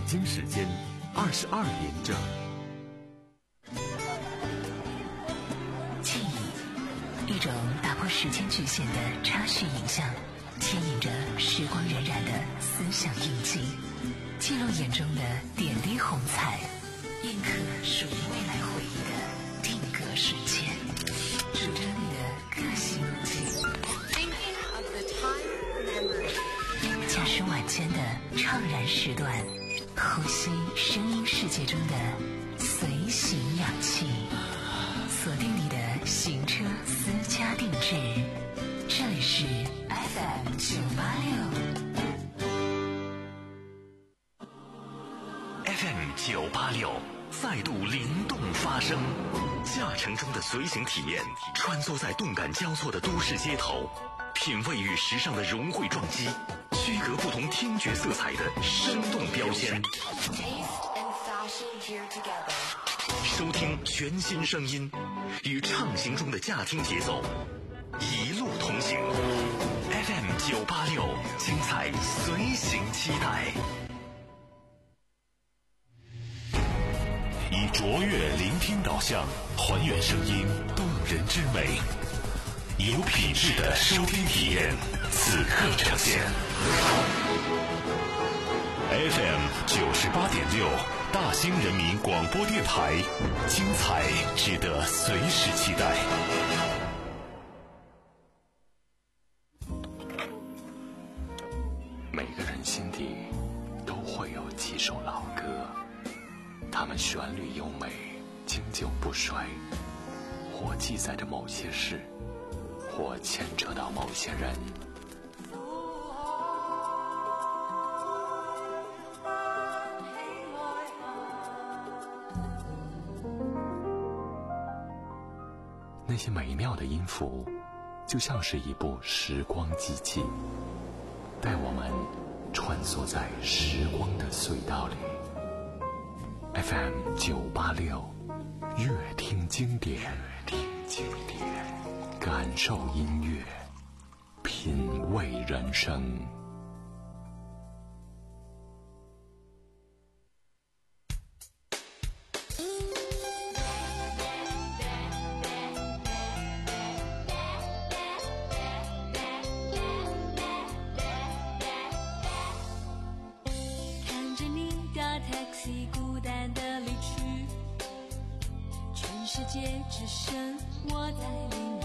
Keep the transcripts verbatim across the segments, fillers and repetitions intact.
京时间二十二点整。 记忆，一种打破时间局限的插叙影像，牵引着时光荏苒的思想印记，记录眼中的点滴红彩，印刻属于未来回忆的定格瞬间，主张你的个性路径。驾驶晚间的怅然时段，呼吸声音世界中的随行氧气，锁定你的行车私家定制，这里是 F M 九八六 F M 九八六再度灵动发声，驾乘中的随行体验，穿梭在动感交错的都市街头，品味与时尚的融汇撞击，区隔不同听觉色彩的生动标签，收听全新声音，与畅行中的驾听节奏一路同行。 F M 九八六，精彩随行期待。以卓越聆听导向，还原声音动人之美，有品质的收听体验，此刻呈现。F M 九十八点六，大兴人民广播电台，精彩值得随时期待。 每个人心底都会有几首老歌，它们旋律优美，经久不衰，或记载着某些事，或牵扯到某些人。那些美妙的音符，就像是一部时光机器，带我们穿梭在时光的隧道里。F M 九八六，乐听经典，乐听经典，感受音乐，品味人生。 只剩我在淋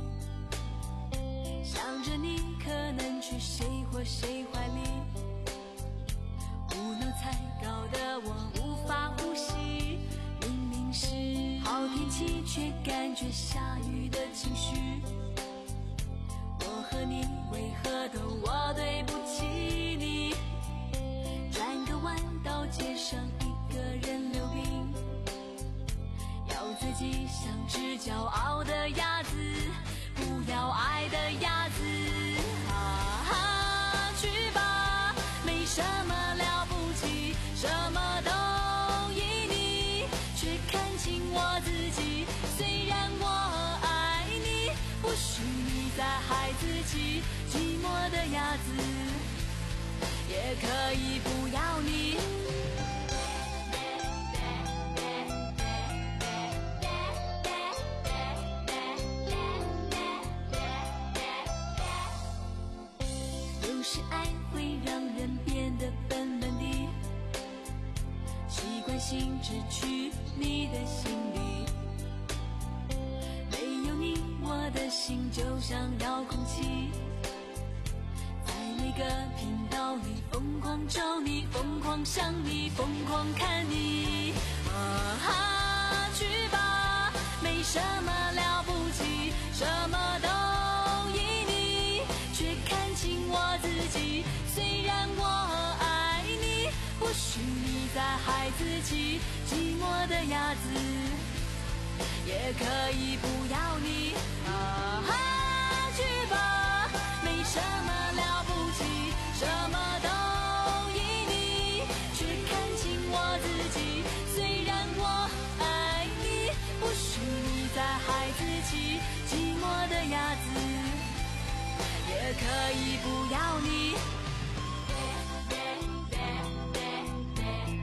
雨，想着你可能去谁或谁怀里，无脑才搞得我无法呼吸。明明是好天气，却感觉下雨的情绪。我和你为何都我对不起你？转个弯到街上，一个人溜冰，自己像只骄傲的鸭子，不要爱的鸭子。啊哈，去吧，没什么了不起，什么都依你，却看清我自己。虽然我爱你，或许你在害自己，寂寞的鸭子也可以不要你。是爱会让人变得笨笨的，习惯性只去你的心里，没有你我的心就像遥控器，在每个频道里疯狂找你，疯狂想你，疯狂看你。啊哈，去吧，没什么了不起，什么都依你，却看清我自己。虽然我爱你，或许你在害自己，寂寞的鸭子也可以不要你。啊哈，去吧，没什么了不起，什么都依你，却看清我自己。虽然我爱你，或许你在害自己，寂寞的鸭子也可以不要你。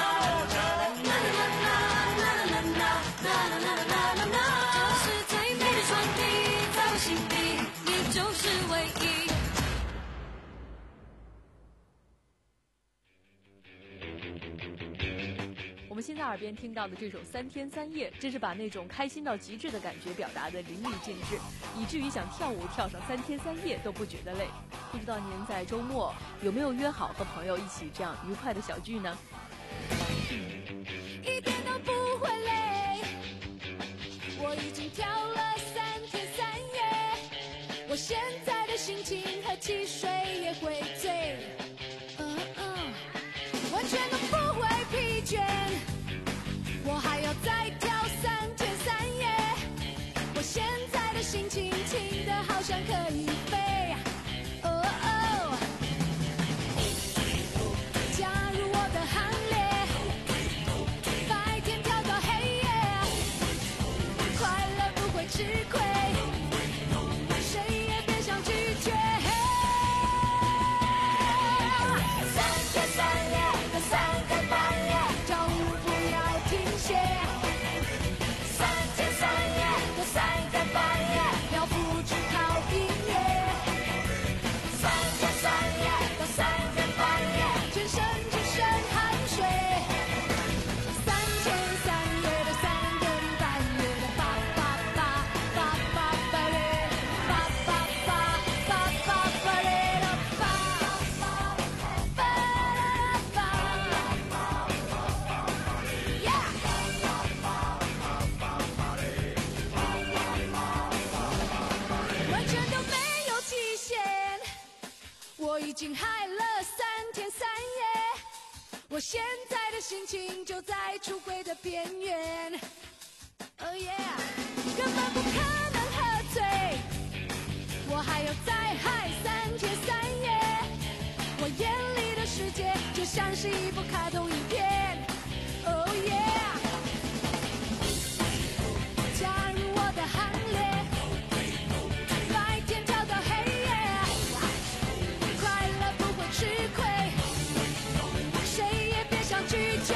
就是最美的传递，在我心里，你就是唯一。 我们现在耳边听到的这首《三天三夜》，真是把那种开心到极致的感觉表达得淋漓尽致，以至于想跳舞跳上三天三夜都不觉得累。不知道您在周末有没有约好和朋友一起这样愉快的小聚呢？ 一点都不会累，我已经跳了三天三夜，我现在的心情和汽水也会醉，嗯嗯，完全都不会疲倦，我还要再跳三天三夜，我现在的心情轻得好像可以飞，哦哦，加入我的行列，白天跳到黑夜，快乐不会吃亏，谁也别想拒绝。 走在出轨的边缘。Oh yeah， 根本不可能喝醉，我还要再嗨三天三夜。我眼里的世界就像是一部卡通影片。Oh yeah， 加入我的行列，白天跳到黑夜，快乐不会吃亏，谁也别想拒绝。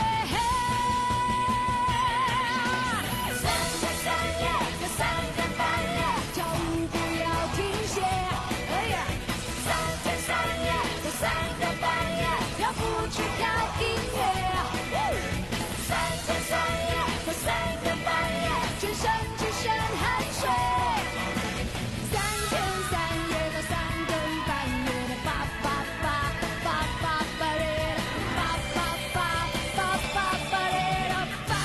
三天三夜到三更半夜，跳舞不要停歇。哎呀，三天三夜到三更半夜，跳舞去跳音乐。三天三夜到三更半夜，全身只剩汗水。三天三夜到三更半夜的叭叭叭叭叭叭嘞叭叭叭叭叭叭嘞叭。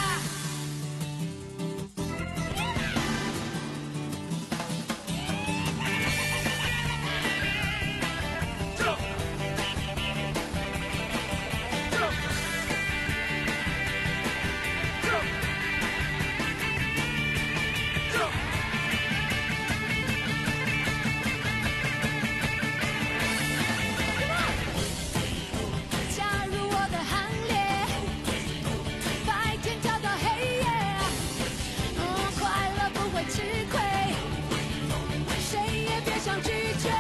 加入我的行列，白天跳到黑夜，嗯，快乐不会吃亏，谁也别想拒绝。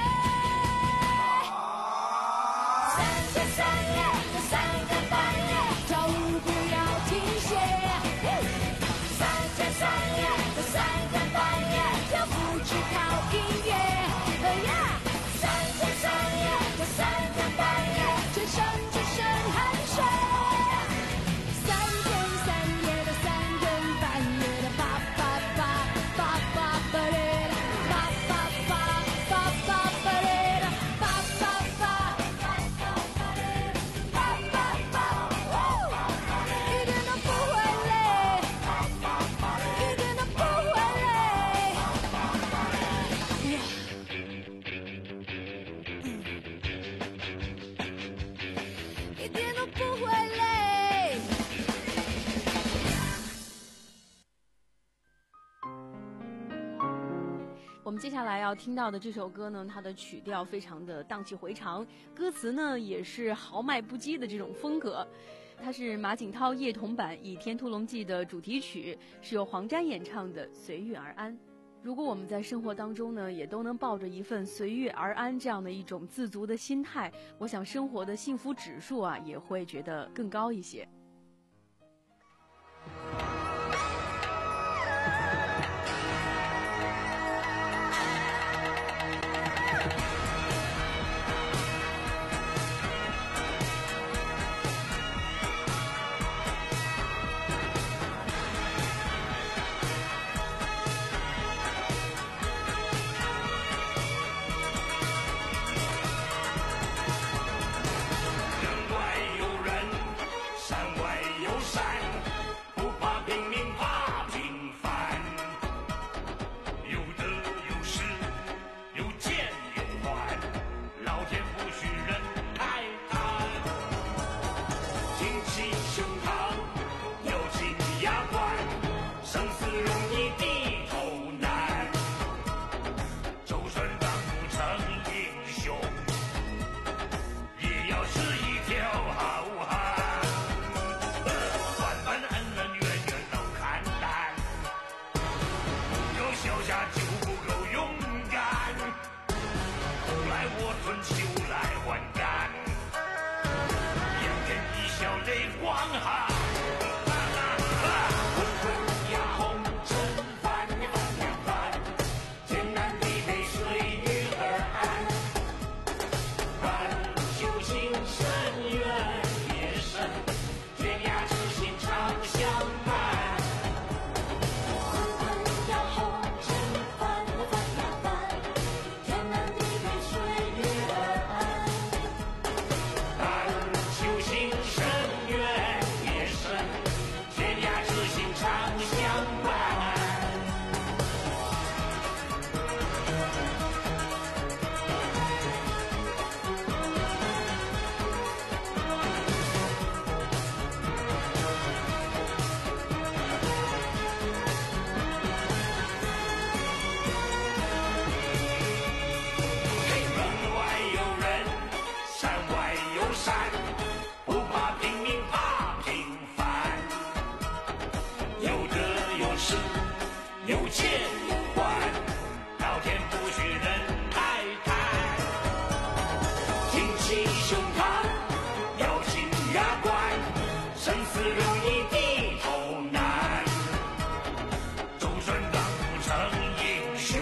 三天三夜到三更半夜，跳舞不要停歇。三天三夜到三更半夜，跳舞去跳音乐。Oh yeah， 三天三夜到三更半夜，全身只剩汗水。三天三夜到三更半夜的叭叭叭叭叭叭嘞的叭叭叭叭叭叭嘞的叭叭叭叭叭叭，一点都不会累，一点都不会累。一点都不会累。 我们接下来要听到的这首歌呢，它的曲调非常的荡气回肠，歌词呢也是豪迈不羁的这种风格。它是马景涛夜童版《倚天屠龙记》的主题曲，是由黄沾演唱的《随遇而安》。如果我们在生活当中呢，也都能抱着一份随遇而安这样的一种自足的心态，我想生活的幸福指数啊，也会觉得更高一些。 人外有人，山外切换，老天不许人来看，挺起胸膛，咬紧牙关，生死如一低头难，终身当不成英雄，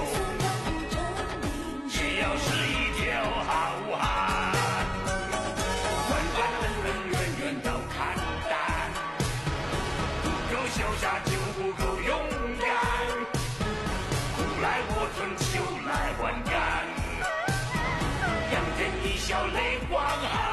也要是一条好汉。万万恩恩怨怨都看淡，不够潇洒就不够勇敢，苦来我吞，秋来还干，仰天一笑泪光寒。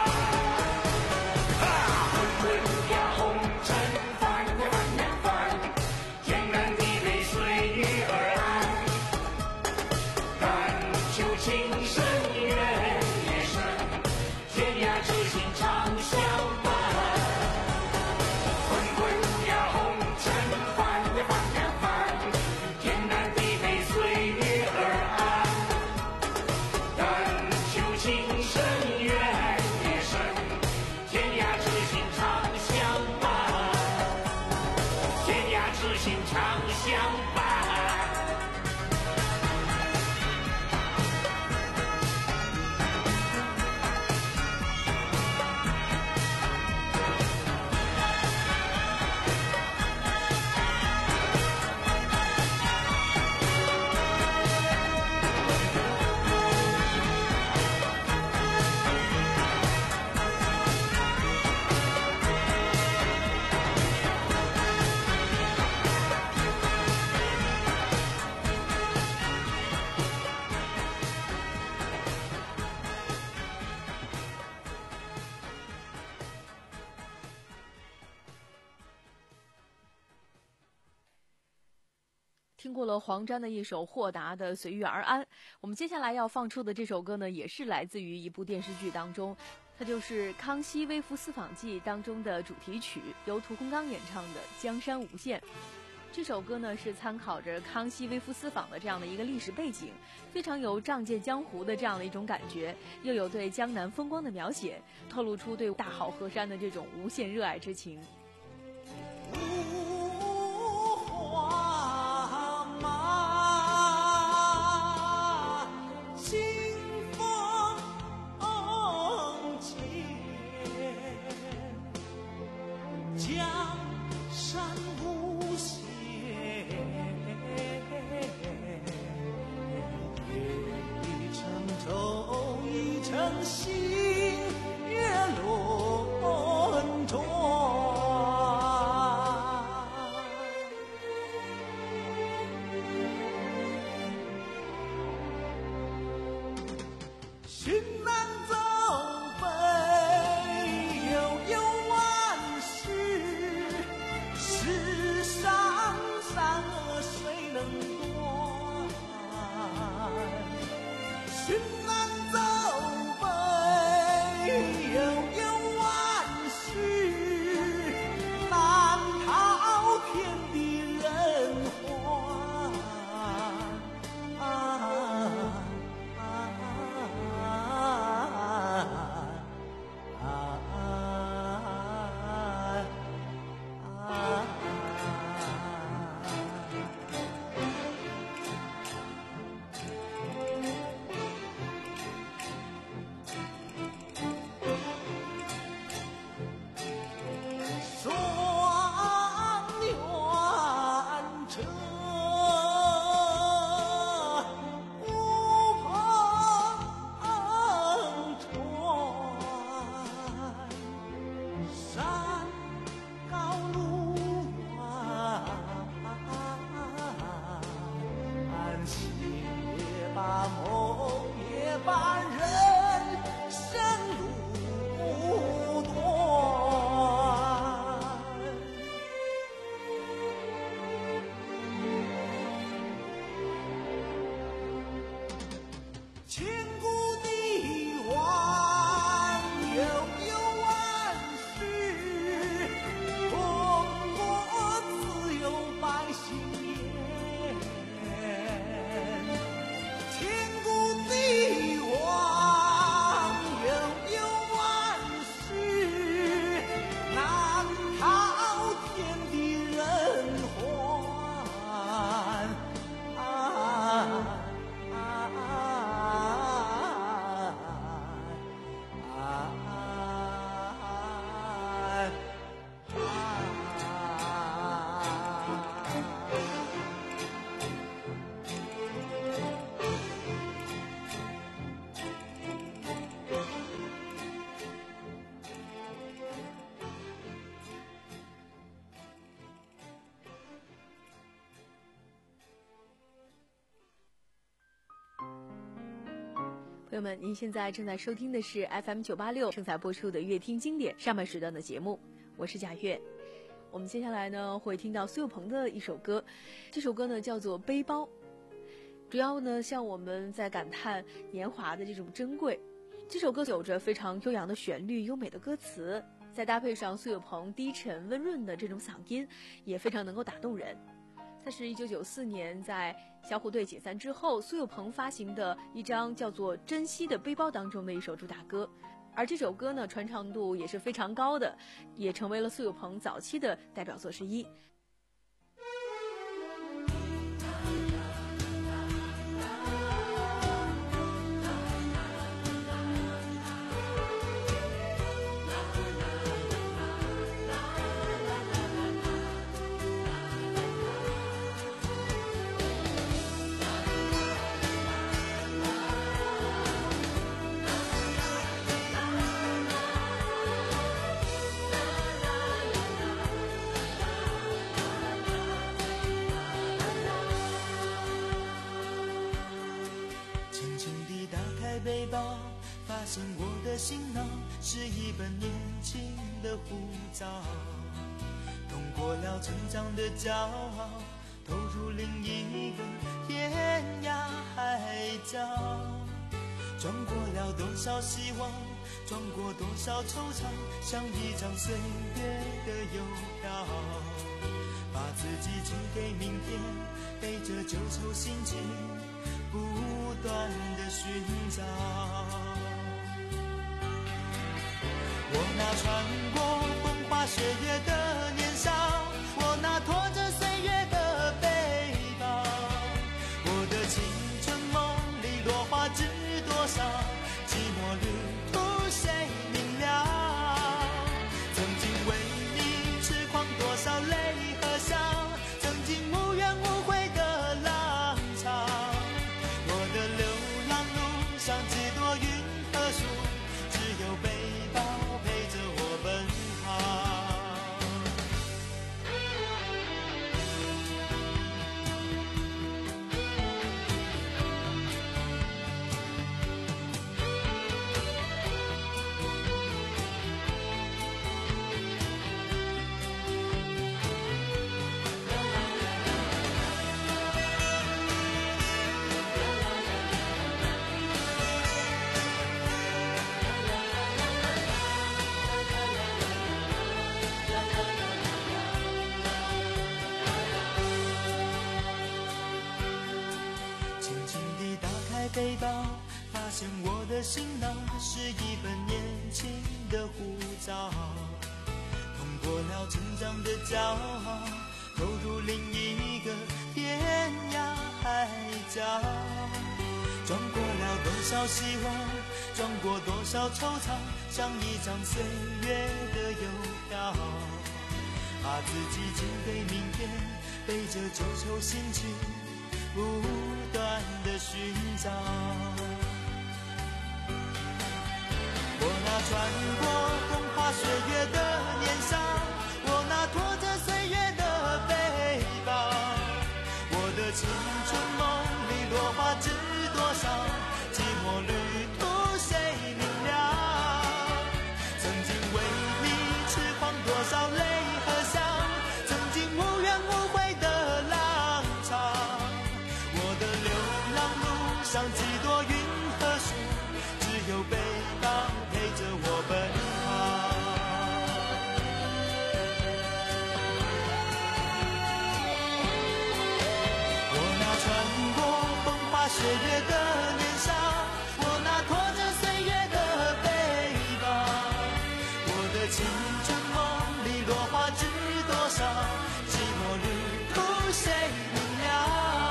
听过了黄沾的一首豁达的随遇而安，我们接下来要放出的这首歌呢，也是来自于一部电视剧当中，它就是《康熙微服私访记》当中的主题曲，由屠洪刚演唱的《江山无限》。这首歌呢是参考着康熙微服私访的这样的一个历史背景，非常有仗剑江湖的这样的一种感觉，又有对江南风光的描写，透露出对大好河山的这种无限热爱之情。 星月轮转。 朋友们，您现在正在收听的是 F M 九八六正在播出的乐听经典上半时段的节目，我是贾月。我们接下来呢会听到苏有朋的一首歌，这首歌呢叫做《背包》，主要呢向我们在感叹年华的这种珍贵。这首歌有着非常悠扬的旋律、优美的歌词，再搭配上苏有朋低沉温润的这种嗓音，也非常能够打动人。它是一九九四年在小虎队解散之后，苏有朋发行的一张叫做《珍惜的背包》当中的一首主打歌，而这首歌呢传唱度也是非常高的，也成为了苏有朋早期的代表作之一。 背包，发现我的行囊是一本年轻的护照，通过了成长的骄傲，投入另一个天涯海角，装过了多少希望，装过多少惆怅，像一张岁月的邮票，把自己寄给明天，背着旧愁心情不断的寻找。我那穿过风花雪月的年少，我那拖着岁月的背包，我的青春梦里落花知多少，寂寞旅途谁明了？曾经为你痴狂多少泪和笑，曾经无怨无悔的浪潮，我的流浪路上几多云和树，只有背包陪着我奔跑。背包，发现我的行囊是一本年轻的护照，通过了成长的骄傲，投入另一个天涯海角，装过了多少希望，装过多少惆怅，像一张岁月的邮票，把自己寄给明天，背着旧愁心情不断的寻找。我那穿过风花雪月的年少，我那拖着岁月的背包，我的青春梦里落花知多少，寂寞旅途谁明了？曾经为你痴狂多少泪和笑，曾经无怨无悔的浪潮，上几多云和树，只有背包陪着我奔跑。我那穿过风花雪月的年少，我那拖着岁月的背包，我的青春梦里落花知多少，寂寞旅途谁明了？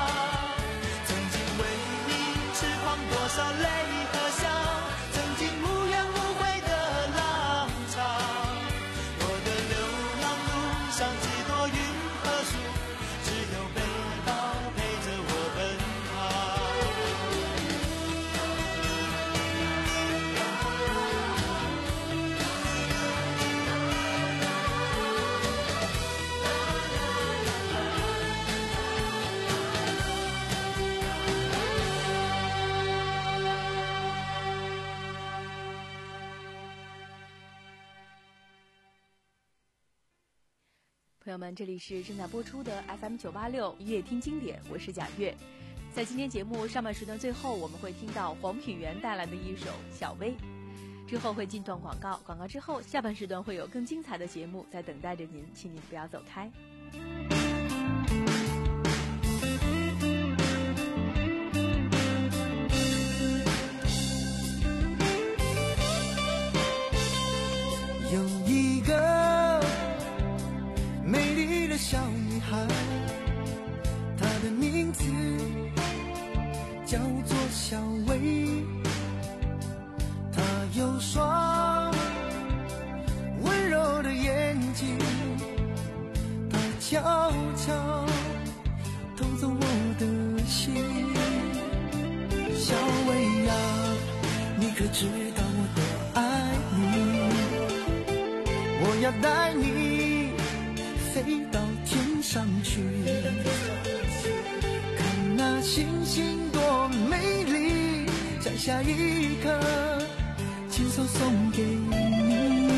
多少泪和笑，曾经无怨无悔的浪潮，我的流浪路上几多云和树，只有背包陪着我奔跑。 朋友们，这里是正在播出的 F M 九八六乐听经典，我是贾月。在今天节目上半时段最后，我们会听到黄品源带来的一首《小薇》，之后会进段广告，广告之后下半时段会有更精彩的节目在等待着您，请您不要走开。 有一个美丽的小女孩，她的名字叫做小薇，她有双温柔的眼睛，她悄悄偷走我的心。小薇呀，你可知道我多爱你？我要带你飞到天上去，看那星星多美丽，摘下一颗亲手送给你。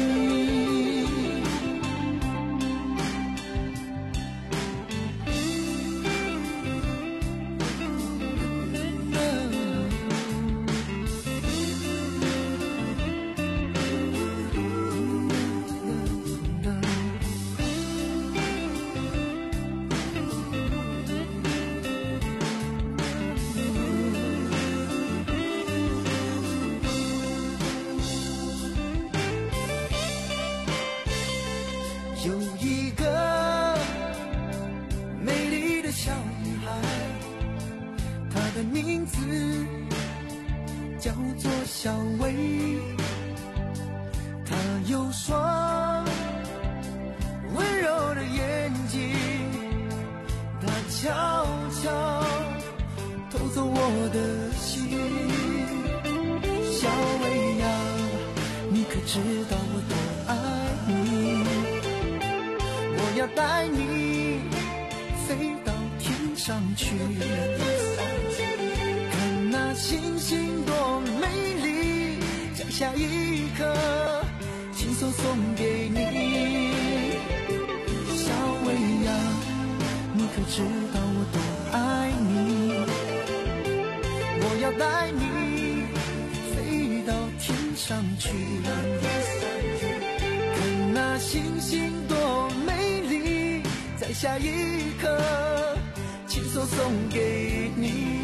有一个美丽的小女孩，她的名字叫做小薇，她有双温柔的眼睛，她悄悄偷走我的心。小薇呀，你可知道我多爱你？我要带你飞到天上去，看那星星多美丽，摘下一颗亲手送给你。小薇呀，你可知道我多爱你？我要带你飞到天上去，看那星星多美丽，摘下一颗亲手送给你。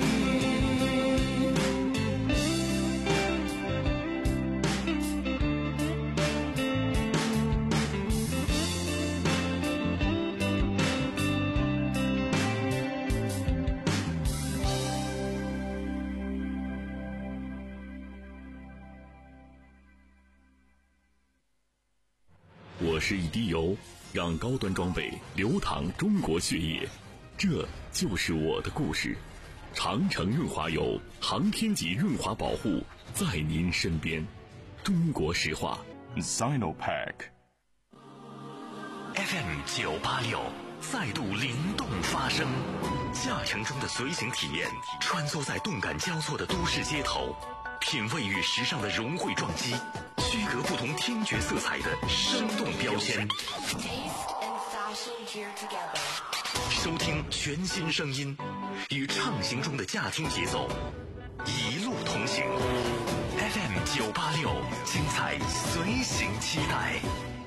我是一滴油，让高端装备流淌中国血液，这就是我的故事。长城润滑油，航天级润滑保护，在您身边。中国石化 Sinopack F M 九八六再度灵动发声，驾乘中的随行体验，穿梭在动感交错的都市街头，品味与时尚的融汇撞击，区隔不同听觉色彩的生动标签，收听全新声音，与畅行中的驾听节奏，一路同行。F M 九八六，精彩随行期待。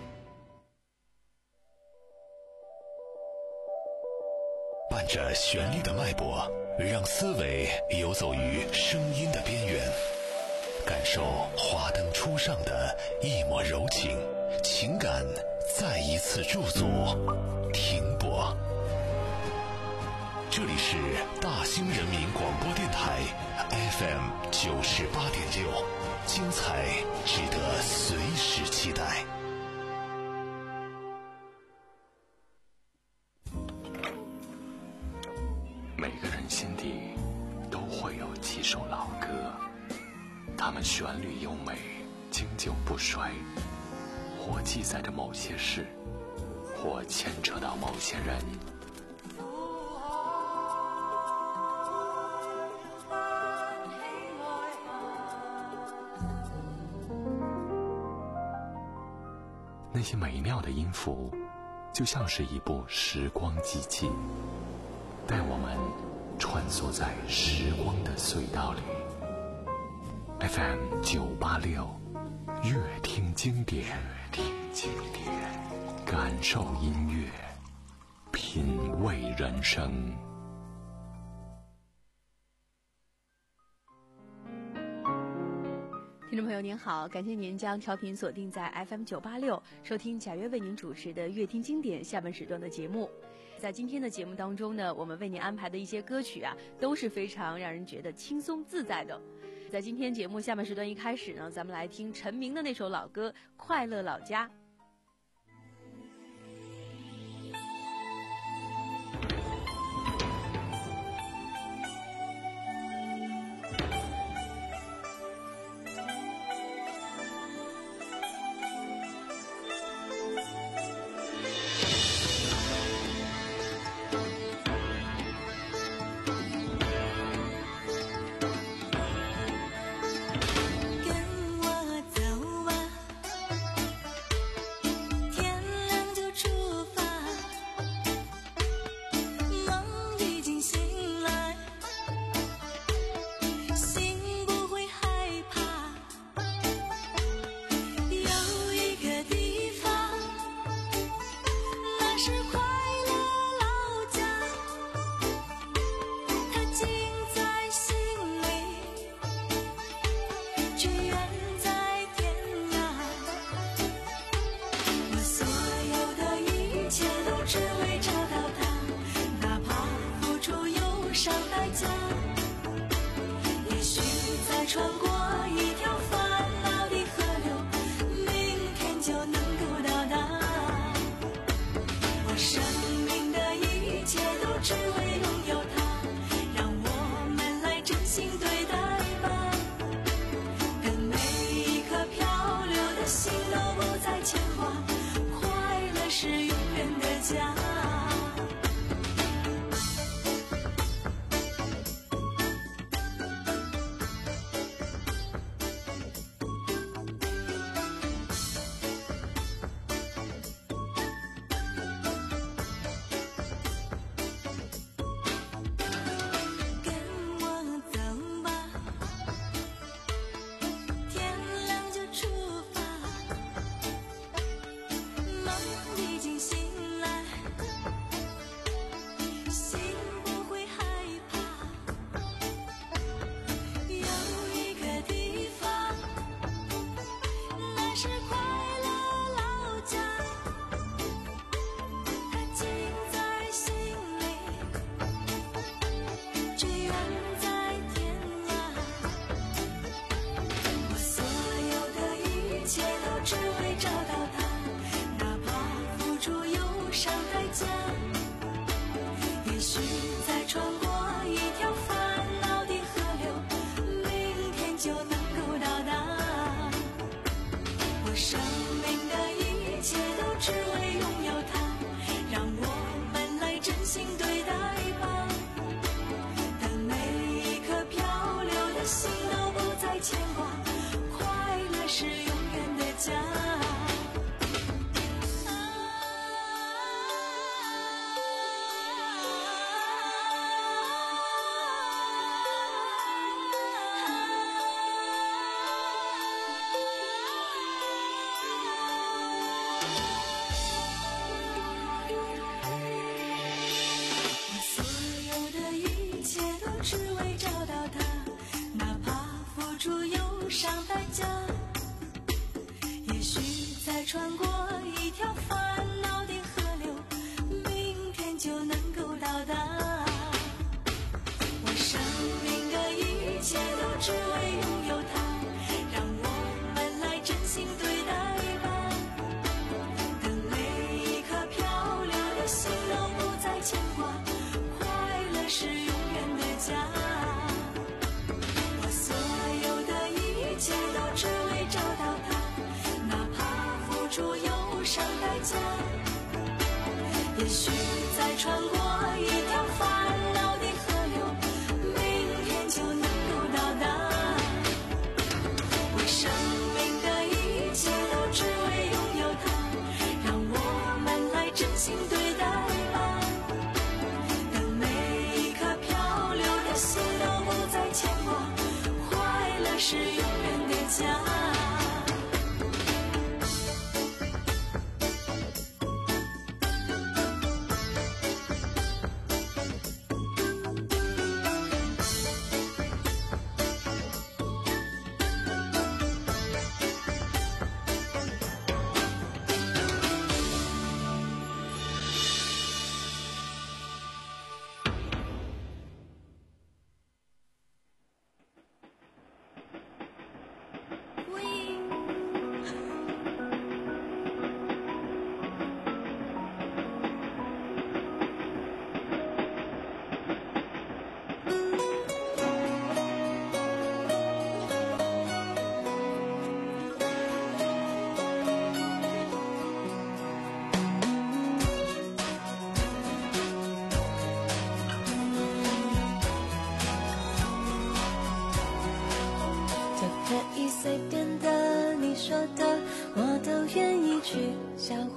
伴着旋律的脉搏，让思维游走于声音的边缘，感受华灯初上的一抹柔情，情感再一次驻足停泊。这里是大兴人民广播电台 F M 九十八点六，精彩值得随时期待。 每个人心底都会有几首老歌，它们旋律优美，经久不衰，或记载着某些事，或牵扯到某些人。那些美妙的音符， 就像是一部时光机器，带我们穿梭在时光的隧道里。F M 九八六，乐听经典，乐听经典，感受音乐，品味人生。 听众朋友您好，感谢您将调频锁定在 F M 九八六，收听贾悦为您主持的乐听经典下半时段的节目。在今天的节目当中呢，我们为您安排的一些歌曲啊，都是非常让人觉得轻松自在的。在今天节目下半时段一开始呢，咱们来听陈明的那首老歌《快乐老家》。 也许再穿过一条烦恼的河流，明天就能够到达。为生命的一切都只为拥有它，让我们来珍惜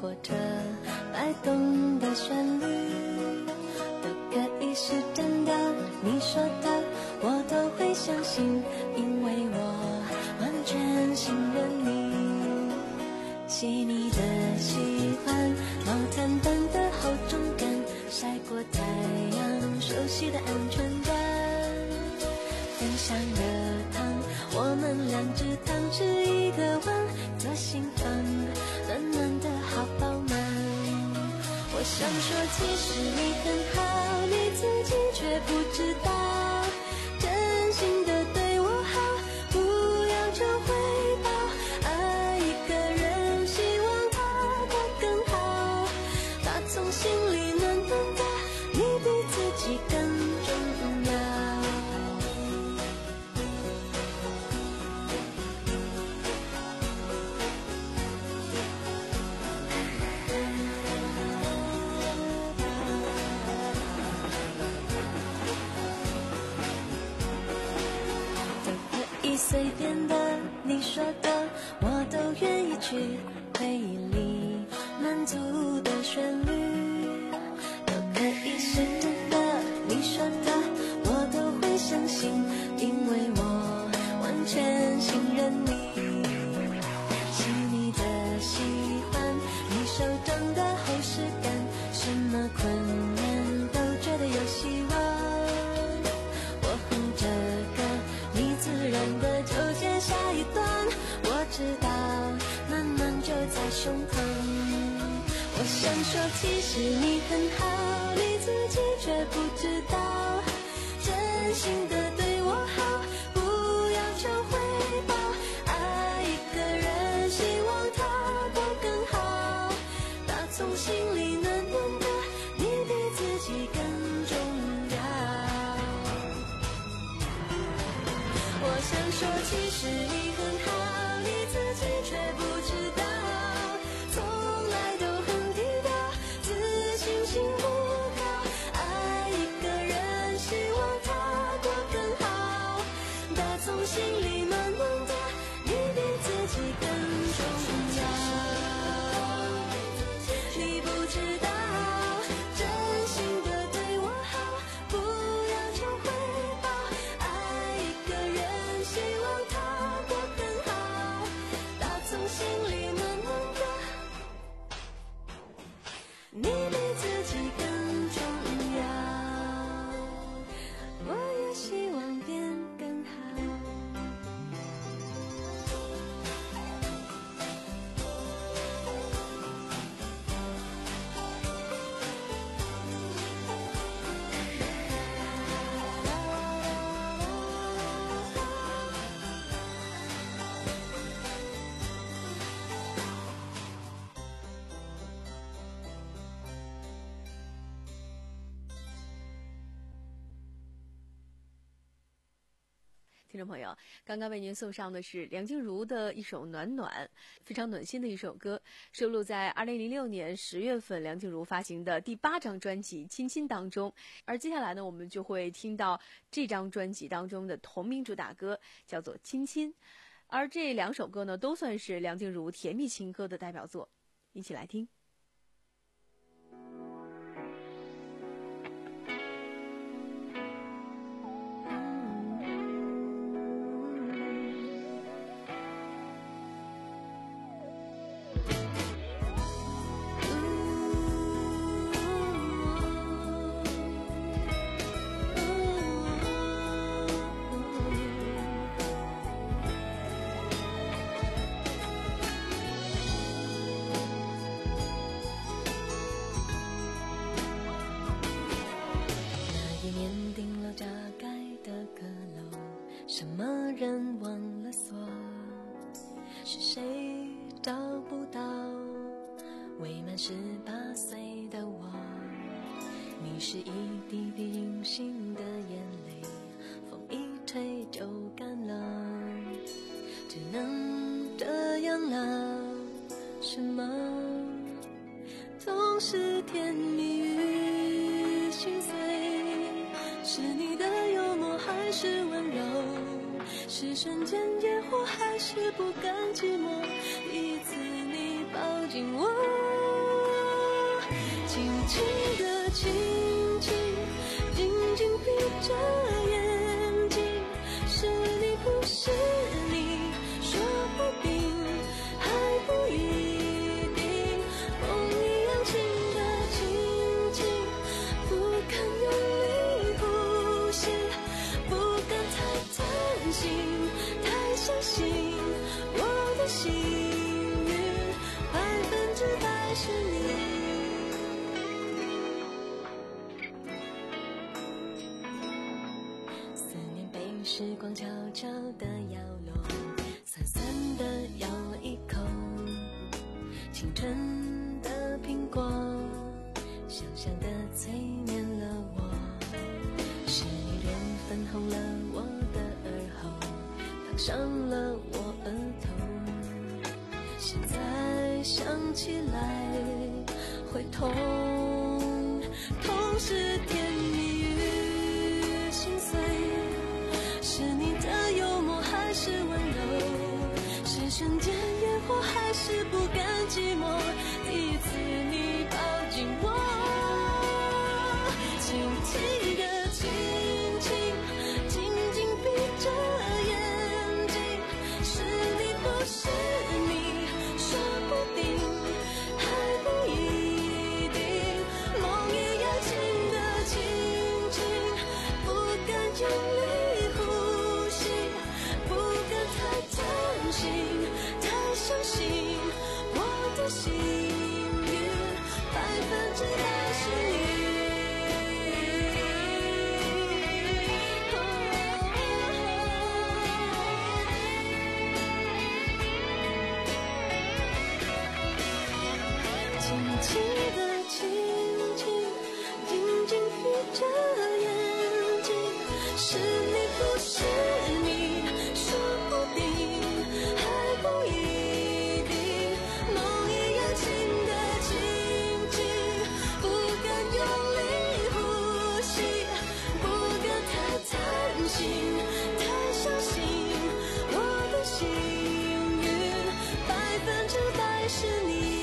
火车摆动的旋律，都可以是真的，你说的我都会相信，因为我完全信任你。细腻的喜欢，毛毯般的厚重感，晒过太阳，熟悉的安全感。分享热汤，我们两只汤匙一个碗，左心房暖暖的好饱满。我想说其实你很好，你自己却不知道，真心的对我好，不要求回报。爱一个人，希望他过更好，打从心里暖暖的，你比自己更重要。随便的，你说的，我都愿意去。回忆里满足的旋律，都可以是真的，你说的，我都会相信，因为我完全信任你。细腻的喜欢，你手掌的厚实感，什么困难都觉得有希望。我哼着歌，你自然的就接下一段，我知道慢慢就在胸膛。我想说其实你很好，你自己却不知道，真心的对我好，不要求回报。爱一个人，希望他过更好，打从心里暖暖的，你比自己更重要。我想说其实你很好，你自己却不知道，从来都很低调，自信心不高。爱一个人，希望他过更好，打从心里暖暖的，你比自己更重要。你不知道，真心的对我好，不要求回报。爱一个人，希望他过更好，打从心里暖暖的，你比自己更重要。我也希望变更好。 听众朋友，刚刚为您送上的是梁静茹的一首《暖暖》，非常暖心的一首歌，收录在二零零六年十月份梁静茹发行的第八张专辑《亲亲》当中。而接下来呢，我们就会听到这张专辑当中的同名主打歌，叫做《亲亲》。而这两首歌呢，都算是梁静茹甜蜜情歌的代表作，一起来听。 什么人忘了锁？是谁找不到？未满十八岁的我，你是一滴滴隐形的眼泪，风一吹就干了，只能这样了。什么总是甜蜜与心碎？是你的幽默还是温柔？是瞬间野火还是不甘寂寞？一次你抱紧我轻轻地亲亲，紧紧闭着眼睛，是你不是你，说不定还不一定，梦一样轻的轻轻，不敢用力呼吸，不敢太贪心，太相信我的幸运百分之百是你。思念被时光悄悄地摇落，酸酸的咬一口，清晨的苹果，香香的催眠了我，是你脸粉红了我的耳后，烫伤了我额头，现在想起来会痛，痛是甜蜜与心碎，是你的幽默还是温柔，是瞬间烟火还是不甘寂寞，第一次你抱紧我，轻轻地亲亲，紧紧闭着眼睛，是你不是你，说不定还不一定，梦一样轻的轻轻，不敢用力呼吸，不敢太贪心，太相信我的幸运百分之百是你。轻轻地亲亲，紧紧闭着眼睛，是你不是你，说不定还不一定，梦一样轻的轻轻，不敢用力呼吸，不敢太贪心，太相信我的幸运百分之百是你。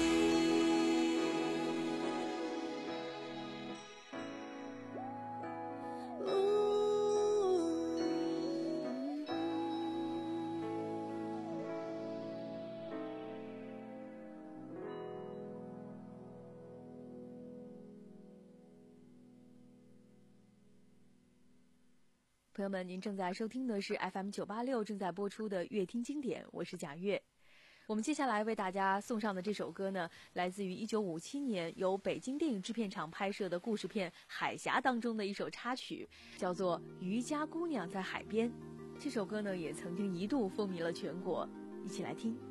朋友们，您正在收听的是 F M 九八六正在播出的乐听经典，我是贾月。我们接下来为大家送上的这首歌呢，来自于一九五七年由北京电影制片厂拍摄的故事片《海峡》当中的一首插曲，叫做《渔家姑娘在海边》。这首歌呢，也曾经一度风靡了全国，一起来听。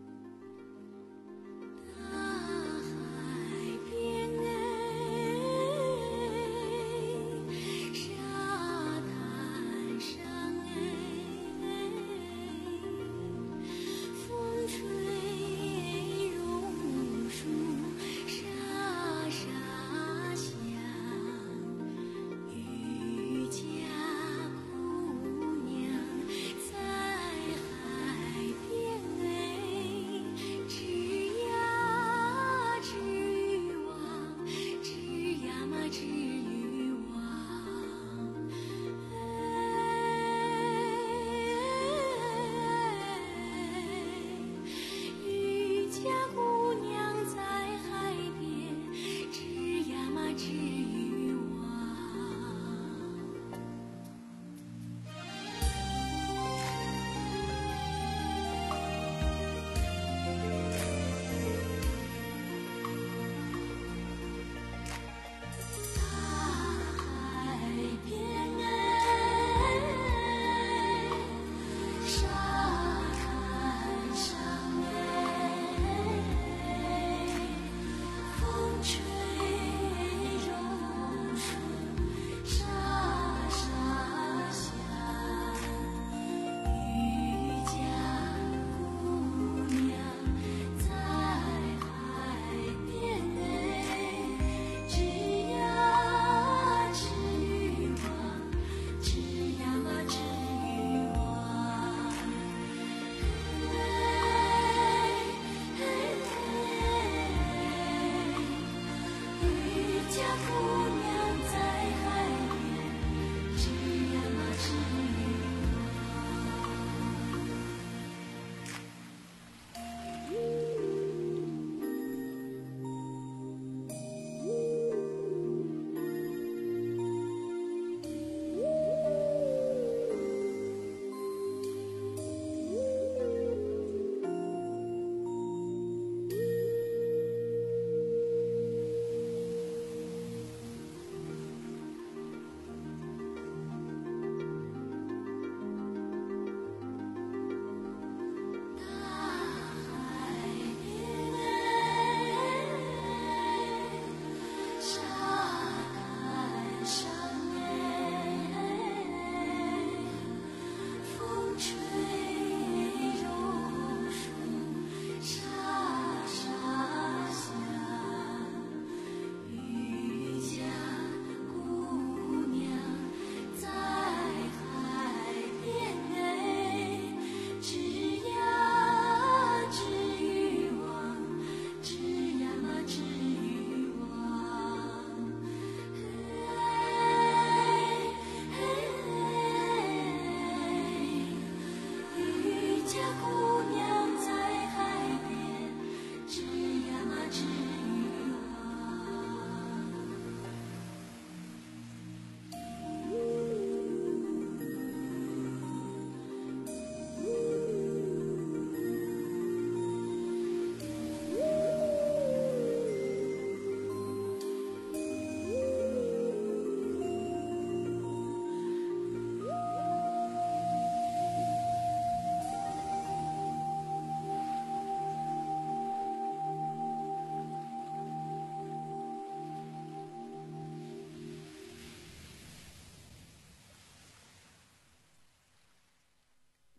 在海边。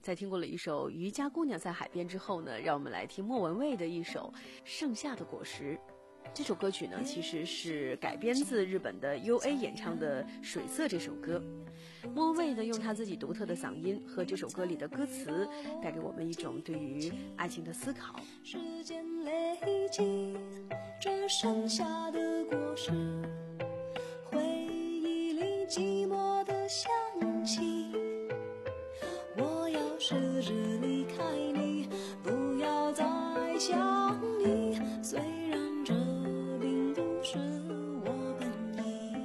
在听过了一首《渔家姑娘在海边》之后呢，让我们来听莫文蔚的一首《盛夏的果实》。这首歌曲呢，其实是改编自日本的 U A 演唱的《水色》这首歌。莫文蔚呢，用她自己独特的嗓音和这首歌里的歌词，带给我们一种对于爱情的思考。 时间累积这剩下的果实，回忆里寂寞的香气。我要试着离开你，不要再想你，虽然这并不是我本意。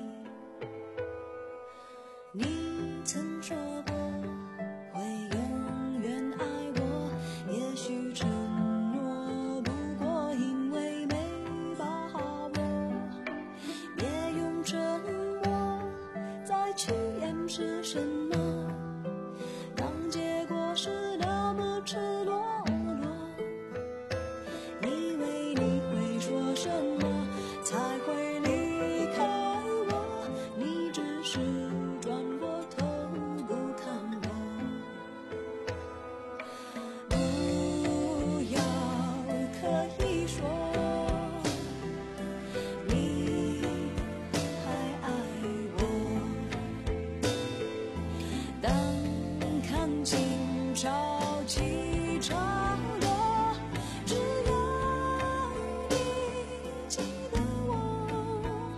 你曾说过会永远爱我，也许承诺不过因为没把握，别用沉默再去掩饰什么，当结果是那么赤裸裸，以为你会说什么才会离开我，你只是转过头不看我。不要可以说你还爱我，当看清潮起潮落，只要你记得我。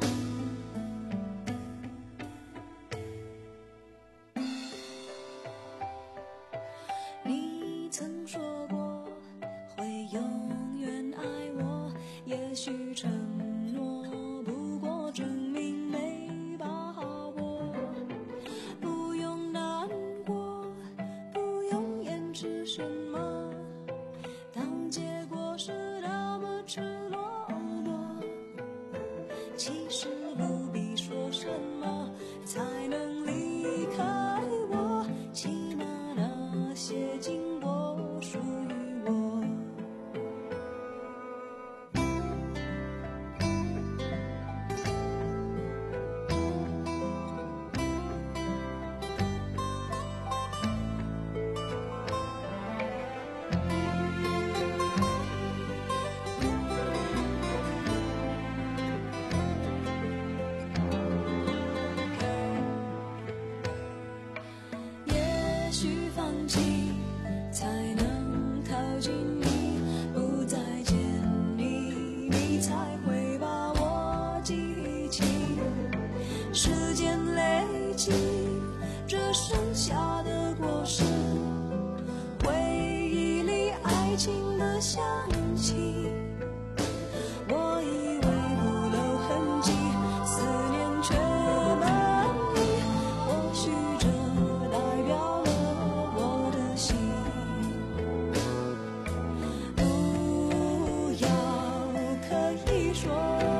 你曾说过会永远爱我，也许承诺不过证明没把握，不用难过，不用掩饰什么，当结果是那么赤裸裸，其实不必说什么才能离开我，起码那些经过属于我。也许放弃才能靠近你，不再见你，你才会把我记起。时间累积这剩下的果实，回忆里爱情的香气。我以为不留痕迹，思念却满溢，或许这代表了我的心。不要可以说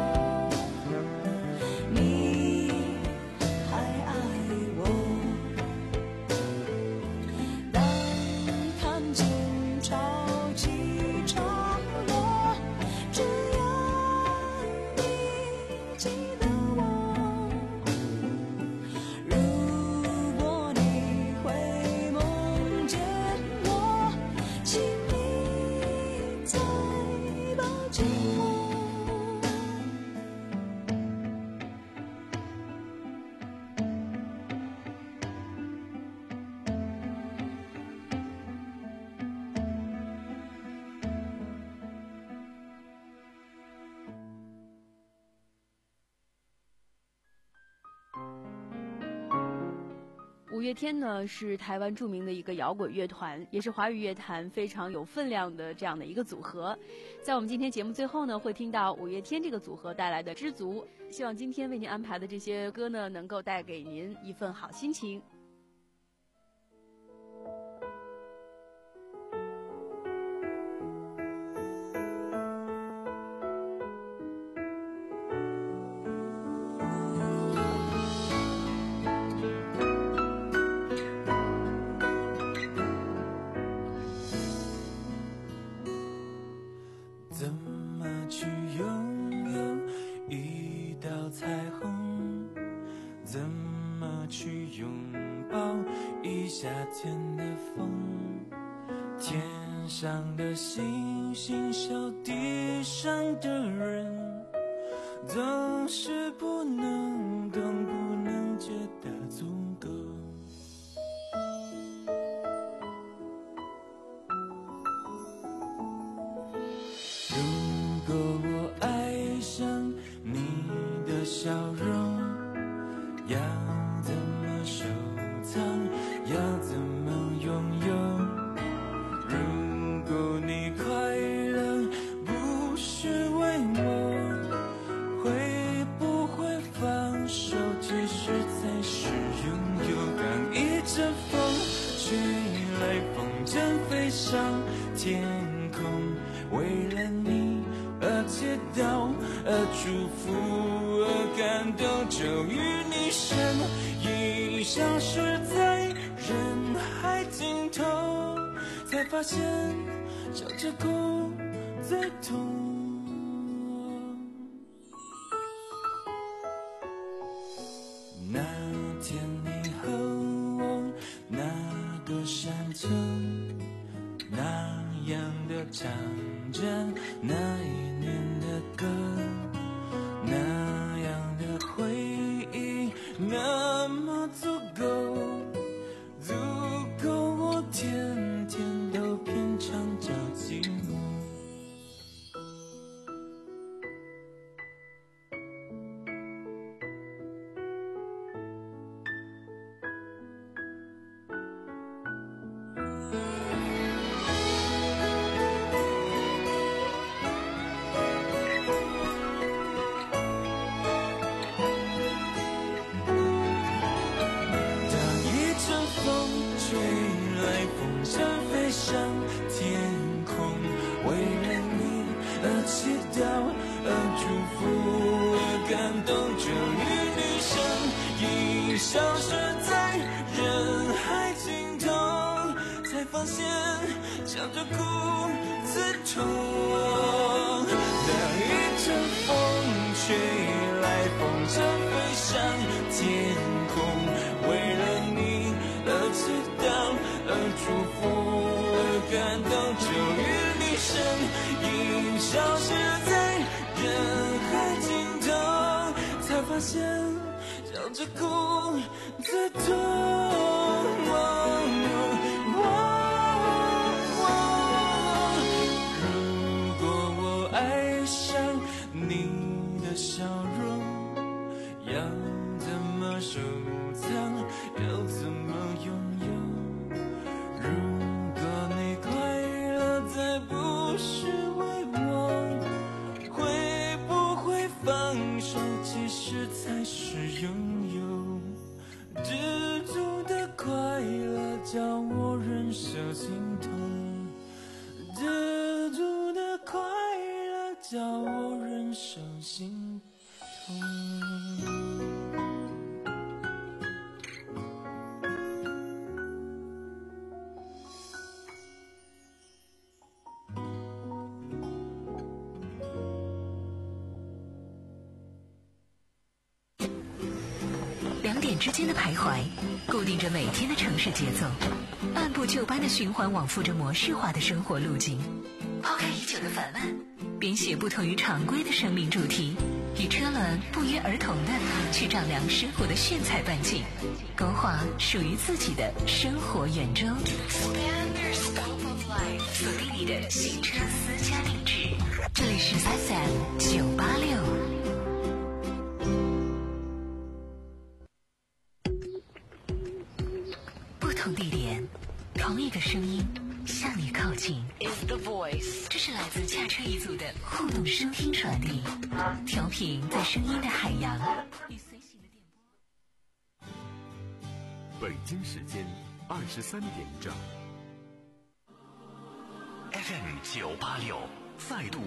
你还爱我，当看清潮起潮落，只要你记得我。如果你会梦见我，请你再抱紧我。 五月天呢是台湾著名的一个摇滚乐团，也是华语乐坛非常有分量的这样的一个组合。在我们今天节目最后呢，会听到五月天这个组合带来的《知足》。希望今天为您安排的这些歌呢，能够带给您一份好心情。 怎么去拥有一道彩虹？怎么去拥抱一夏天的风，天上的星星笑地上的人，都是不能懂不能觉得足够。如果我爱上你的笑容，要怎么收藏，要怎么拥有？如果你快乐不是为我，会不会放手，其实才是拥有？当一阵风吹来，风筝飞上天空，为了你而祈祷，而祝福，而感动，终于你身影消失在人海尽头，才发现笑着哭最痛。那天你和我那个山丘，那样的唱着那一年的歌，那样的回忆那么足够，足够我天天都品尝着寂寞。消失在人海尽头，才发现笑着哭最痛。当一阵风吹来，风筝飞上天空，为了你而祈祷，而祝福，而感动，终于你身影消失在人海尽头，才发现笑着哭最痛。如果我爱上你的笑容，要怎么收藏，要怎么拥有？如果你快乐再不是为我，会不会放手，其实才是拥有？知足的快乐叫我忍受心痛，知足的快乐叫我忍受心痛。 两点之间的徘徊，固定着每天的城市节奏，按部就班的循环往复着模式化的生活路径。抛开已久的烦闷，编写不同于常规的生命主题，与车轮不约而同的去丈量生活的炫彩半径，勾画属于自己的生活圆周。锁定你的新车私家定制，这里是 S M 九八六。不同地点，同一个声音向你靠近。Is the voice， 这是来自驾车一族的互动收听传递，调频在声音的海洋。 北京时间二十三点整。 F M 九八六，再度